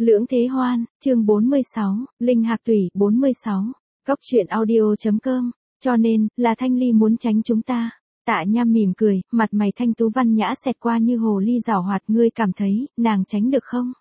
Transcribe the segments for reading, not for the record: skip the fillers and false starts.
Lưỡng Thế Hoan, chương 46, Linh Hạc Tủy 46, Cóc truyện audio.com, cho nên, là Thanh Ly muốn tránh chúng ta. Tạ Nham mỉm cười, mặt mày thanh tú văn nhã xẹt qua như hồ ly giảo hoạt, ngươi cảm thấy, nàng tránh được không?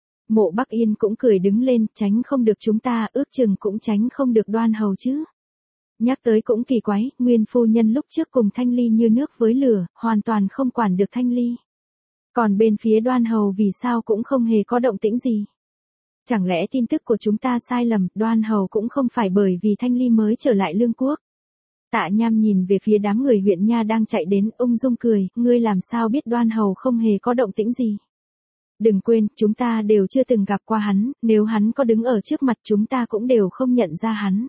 Mộ Bắc Yên cũng cười đứng lên, tránh không được chúng ta, ước chừng cũng tránh không được Đoan Hầu chứ. Nhắc tới cũng kỳ quái, Nguyên phu nhân lúc trước cùng Thanh Ly như nước với lửa, hoàn toàn không quản được Thanh Ly. Còn bên phía Đoan Hầu vì sao cũng không hề có động tĩnh gì? Chẳng lẽ tin tức của chúng ta sai lầm, Đoan Hầu cũng không phải bởi vì Thanh Ly mới trở lại Lương Quốc. Tạ Nham nhìn về phía đám người huyện nha đang chạy đến, ung dung cười, ngươi làm sao biết Đoan Hầu không hề có động tĩnh gì? Đừng quên, chúng ta đều chưa từng gặp qua hắn, nếu hắn có đứng ở trước mặt chúng ta cũng đều không nhận ra hắn.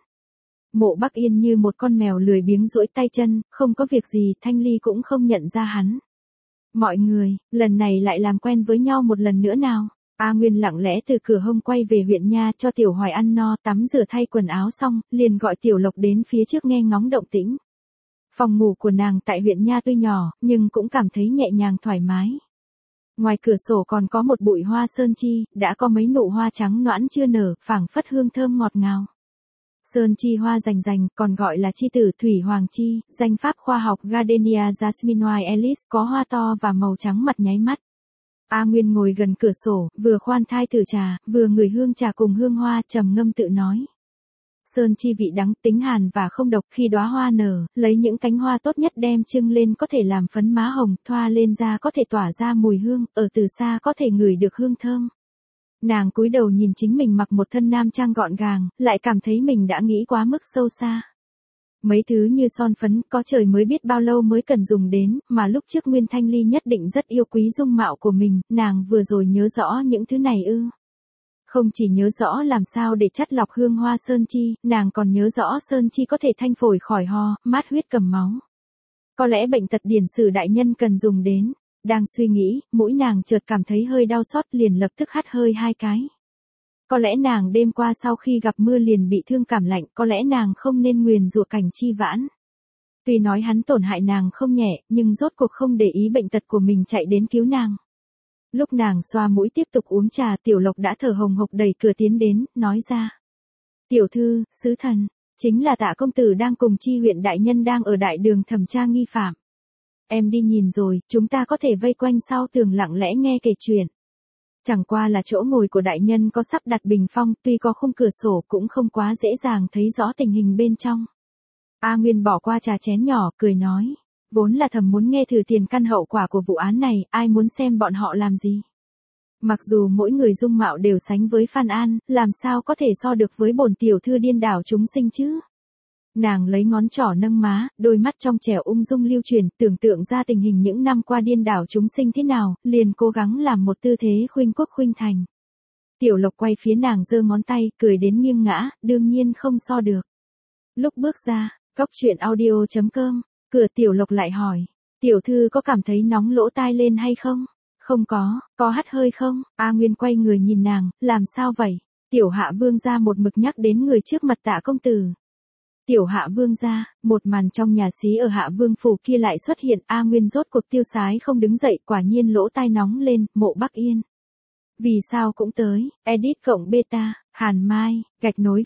Mộ Bắc Yên như một con mèo lười biếng duỗi tay chân, không có việc gì, Thanh Ly cũng không nhận ra hắn. Mọi người, lần này lại làm quen với nhau một lần nữa nào. A Nguyên lặng lẽ từ cửa hông quay về huyện nha cho Tiểu Hoài ăn no, tắm rửa thay quần áo xong, liền gọi Tiểu Lộc đến phía trước nghe ngóng động tĩnh. Phòng ngủ của nàng tại huyện nha tuy nhỏ, nhưng cũng cảm thấy nhẹ nhàng thoải mái. Ngoài cửa sổ còn có một bụi hoa sơn chi, đã có mấy nụ hoa trắng nõn chưa nở, phảng phất hương thơm ngọt ngào. Sơn chi hoa rành rành, còn gọi là chi tử thủy hoàng chi, danh pháp khoa học Gardenia jasminoides ellis, có hoa to và màu trắng mặt nháy mắt. A Nguyên ngồi gần cửa sổ, vừa khoan thai tử trà, vừa ngửi hương trà cùng hương hoa, trầm ngâm tự nói. Sơn chi vị đắng, tính hàn và không độc, khi đóa hoa nở, lấy những cánh hoa tốt nhất đem trưng lên có thể làm phấn má hồng, thoa lên da có thể tỏa ra mùi hương, ở từ xa có thể ngửi được hương thơm. Nàng cúi đầu nhìn chính mình mặc một thân nam trang gọn gàng, lại cảm thấy mình đã nghĩ quá mức sâu xa. Mấy thứ như son phấn, có trời mới biết bao lâu mới cần dùng đến, mà lúc trước Nguyên Thanh Ly nhất định rất yêu quý dung mạo của mình, nàng vừa rồi nhớ rõ những thứ này ư. Không chỉ nhớ rõ làm sao để chắt lọc hương hoa sơn chi, nàng còn nhớ rõ sơn chi có thể thanh phổi khỏi ho, mát huyết cầm máu. Có lẽ bệnh tật điển sử đại nhân cần dùng đến. Đang suy nghĩ, mũi nàng chợt cảm thấy hơi đau xót, liền lập tức hắt hơi hai cái. Có lẽ nàng đêm qua sau khi gặp mưa liền bị thương cảm lạnh, có lẽ nàng không nên nguyền rủa Cảnh Chi Vãn. Tuy nói hắn tổn hại nàng không nhẹ, nhưng rốt cuộc không để ý bệnh tật của mình chạy đến cứu nàng. Lúc nàng xoa mũi tiếp tục uống trà, Tiểu Lộc đã thở hồng hộc đẩy cửa tiến đến, nói ra. Tiểu thư, sứ thần, chính là Tạ công tử đang cùng Chi huyện đại nhân đang ở đại đường thẩm tra nghi phạm. Em đi nhìn rồi, chúng ta có thể vây quanh sau tường lặng lẽ nghe kể chuyện. Chẳng qua là chỗ ngồi của đại nhân có sắp đặt bình phong, tuy có khung cửa sổ cũng không quá dễ dàng thấy rõ tình hình bên trong. A Nguyên bỏ qua trà chén nhỏ, cười nói. Vốn là thầm muốn nghe thử tiền căn hậu quả của vụ án này, ai muốn xem bọn họ làm gì. Mặc dù mỗi người dung mạo đều sánh với Phan An, làm sao có thể so được với bổn tiểu thư điên đảo chúng sinh chứ. Nàng lấy ngón trỏ nâng má, đôi mắt trong trẻo ung dung lưu truyền, tưởng tượng ra tình hình những năm qua điên đảo chúng sinh thế nào, liền cố gắng làm một tư thế khuynh quốc khuynh thành. Tiểu Lộc quay phía nàng giơ ngón tay, cười đến nghiêng ngã, đương nhiên không so được. Lúc bước ra, Cóc truyện audio.com, cửa Tiểu Lộc lại hỏi, tiểu thư có cảm thấy nóng lỗ tai lên hay không? Không có hắt hơi không? A Nguyên quay người nhìn nàng, làm sao vậy? Tiểu Hạ Vương gia một mực nhắc đến người trước mặt Tạ công tử. Tiểu Hạ Vương gia, một màn trong nhà xí ở Hạ Vương phủ kia lại xuất hiện, A Nguyên rốt cuộc tiêu sái không đứng dậy, quả nhiên lỗ tai nóng lên, Mộ Bắc Yên. Vì sao cũng tới, edit cộng beta, Hàn Mai, gạch nối.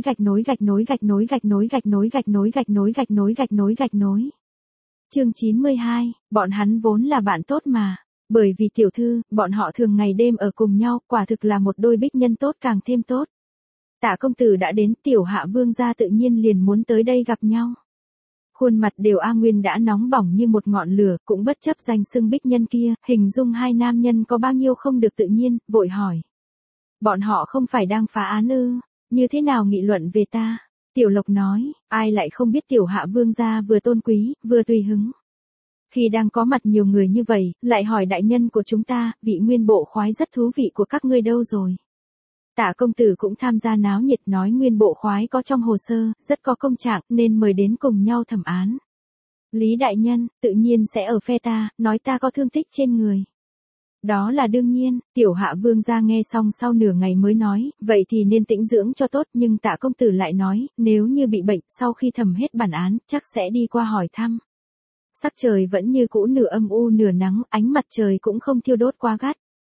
Chương 92, bọn hắn vốn là bạn tốt mà, bởi vì tiểu thư, bọn họ thường ngày đêm ở cùng nhau, quả thực là một đôi bích nhân tốt càng thêm tốt. Tạ công tử đã đến, Tiểu Hạ Vương gia tự nhiên liền muốn tới đây gặp nhau. Khuôn mặt đều A Nguyên đã nóng bỏng như một ngọn lửa, cũng bất chấp danh xưng bích nhân kia, hình dung hai nam nhân có bao nhiêu không được tự nhiên, vội hỏi. Bọn họ không phải đang phá án ư, như thế nào nghị luận về ta? Tiểu Lộc nói, ai lại không biết Tiểu Hạ Vương gia vừa tôn quý, vừa tùy hứng. Khi đang có mặt nhiều người như vậy, lại hỏi đại nhân của chúng ta, vị Nguyên bộ khoái rất thú vị của các ngươi đâu rồi? Tạ công tử cũng tham gia náo nhiệt, nói Nguyên bộ khoái có trong hồ sơ, rất có công trạng, nên mời đến cùng nhau thẩm án. Lý đại nhân, tự nhiên sẽ ở phe ta, nói ta có thương tích trên người. Đó là đương nhiên, Tiểu Hạ Vương gia nghe xong sau nửa ngày mới nói, vậy thì nên tĩnh dưỡng cho tốt, nhưng Tạ công tử lại nói, nếu như bị bệnh, sau khi thẩm hết bản án, chắc sẽ đi qua hỏi thăm. Sắc trời vẫn như cũ nửa âm u nửa nắng, ánh mặt trời cũng không thiêu đốt quá gắt.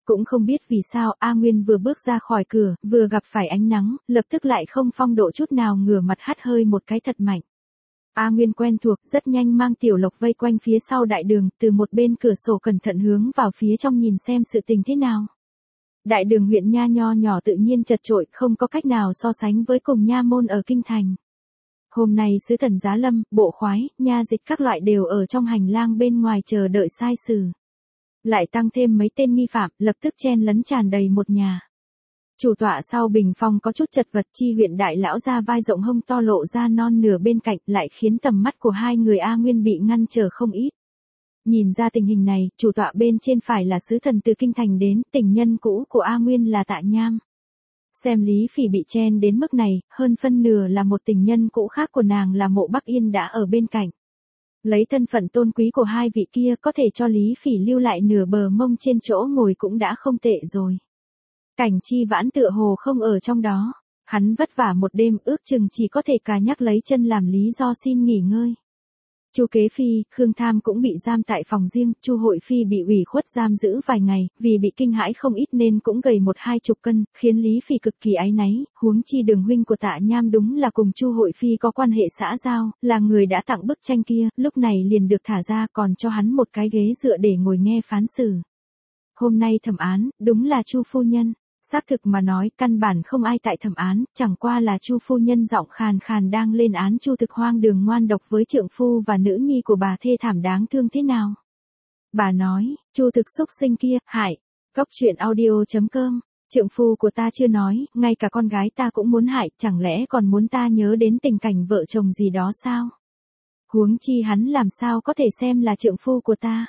Cũng không biết vì sao A Nguyên vừa bước ra khỏi cửa, vừa gặp phải ánh nắng, lập tức lại không phong độ chút nào ngửa mặt hắt hơi một cái thật mạnh. A Nguyên quen thuộc, rất nhanh mang Tiểu Lộc vây quanh phía sau đại đường, từ một bên cửa sổ cẩn thận hướng vào phía trong nhìn xem sự tình thế nào. Đại đường huyện nha nho nhỏ tự nhiên chật chội, không có cách nào so sánh với cùng nha môn ở kinh thành. Hôm nay sứ thần Giá Lâm, bộ khoái, nha dịch các loại đều ở trong hành lang bên ngoài chờ đợi sai xử. Lại tăng thêm mấy tên nghi phạm, lập tức chen lấn tràn đầy một nhà. Chủ tọa sau bình phong có chút chật vật, Chi huyện đại lão ra vai rộng hông to lộ ra non nửa bên cạnh, lại khiến tầm mắt của hai người A Nguyên bị ngăn trở không ít. Nhìn ra tình hình này, chủ tọa bên trên phải là sứ thần từ kinh thành đến, tình nhân cũ của A Nguyên là Tạ Nham. Xem Lý Phỉ bị chen đến mức này, hơn phân nửa là một tình nhân cũ khác của nàng là Mộ Bắc Yên đã ở bên cạnh. Lấy thân phận tôn quý của hai vị kia có thể cho Lý Phỉ lưu lại nửa bờ mông trên chỗ ngồi cũng đã không tệ rồi. Cảnh Chi Vãn tựa hồ không ở trong đó. Hắn vất vả một đêm ước chừng chỉ có thể cà nhắc lấy chân làm lý do xin nghỉ ngơi. Chu Kế Phi, Khương Tham cũng bị giam tại phòng riêng, Chu Hội Phi bị ủy khuất giam giữ vài ngày, vì bị kinh hãi không ít nên cũng gầy 1-20 cân, khiến Lý Phỉ cực kỳ áy náy, huống chi Đường huynh của Tạ Nham đúng là cùng Chu Hội Phi có quan hệ xã giao, là người đã tặng bức tranh kia, lúc này liền được thả ra còn cho hắn một cái ghế dựa để ngồi nghe phán xử. Hôm nay thẩm án, đúng là Chu phu nhân. Xác thực mà nói, căn bản không ai tại thẩm án, chẳng qua là Chu phu nhân giọng khàn khàn đang lên án Chu Thực hoang đường ngoan độc với trượng phu và nữ nhi của bà thê thảm đáng thương thế nào. Bà nói, Chu Thực xúc sinh kia, hại. Góc truyện audio.com, trượng phu của ta chưa nói, ngay cả con gái ta cũng muốn hại, chẳng lẽ còn muốn ta nhớ đến tình cảnh vợ chồng gì đó sao? Huống chi hắn làm sao có thể xem là trượng phu của ta?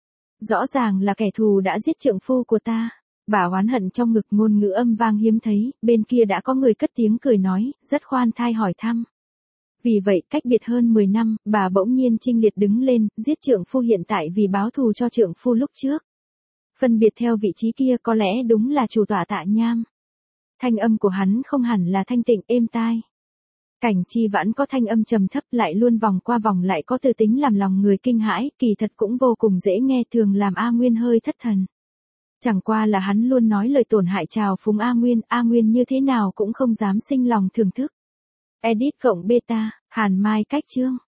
Rõ ràng là kẻ thù đã giết trượng phu của ta. Bà oán hận trong ngực, ngôn ngữ âm vang hiếm thấy, bên kia đã có người cất tiếng cười nói, rất khoan thai hỏi thăm. Vì vậy, cách biệt hơn 10 năm, bà bỗng nhiên chinh liệt đứng lên, giết trượng phu hiện tại vì báo thù cho trượng phu lúc trước. Phân biệt theo vị trí kia có lẽ đúng là chủ tọa Tạ Nham. Thanh âm của hắn không hẳn là thanh tịnh êm tai. Cảnh Chi Vãn có thanh âm trầm thấp, lại luôn vòng qua vòng lại có tư tính làm lòng người kinh hãi, kỳ thật cũng vô cùng dễ nghe, thường làm A Nguyên hơi thất thần. Chẳng qua là hắn luôn nói lời tổn hại trào phúng A Nguyên như thế nào cũng không dám sinh lòng thưởng thức. Edit cộng beta, Hàn Mai cách chương.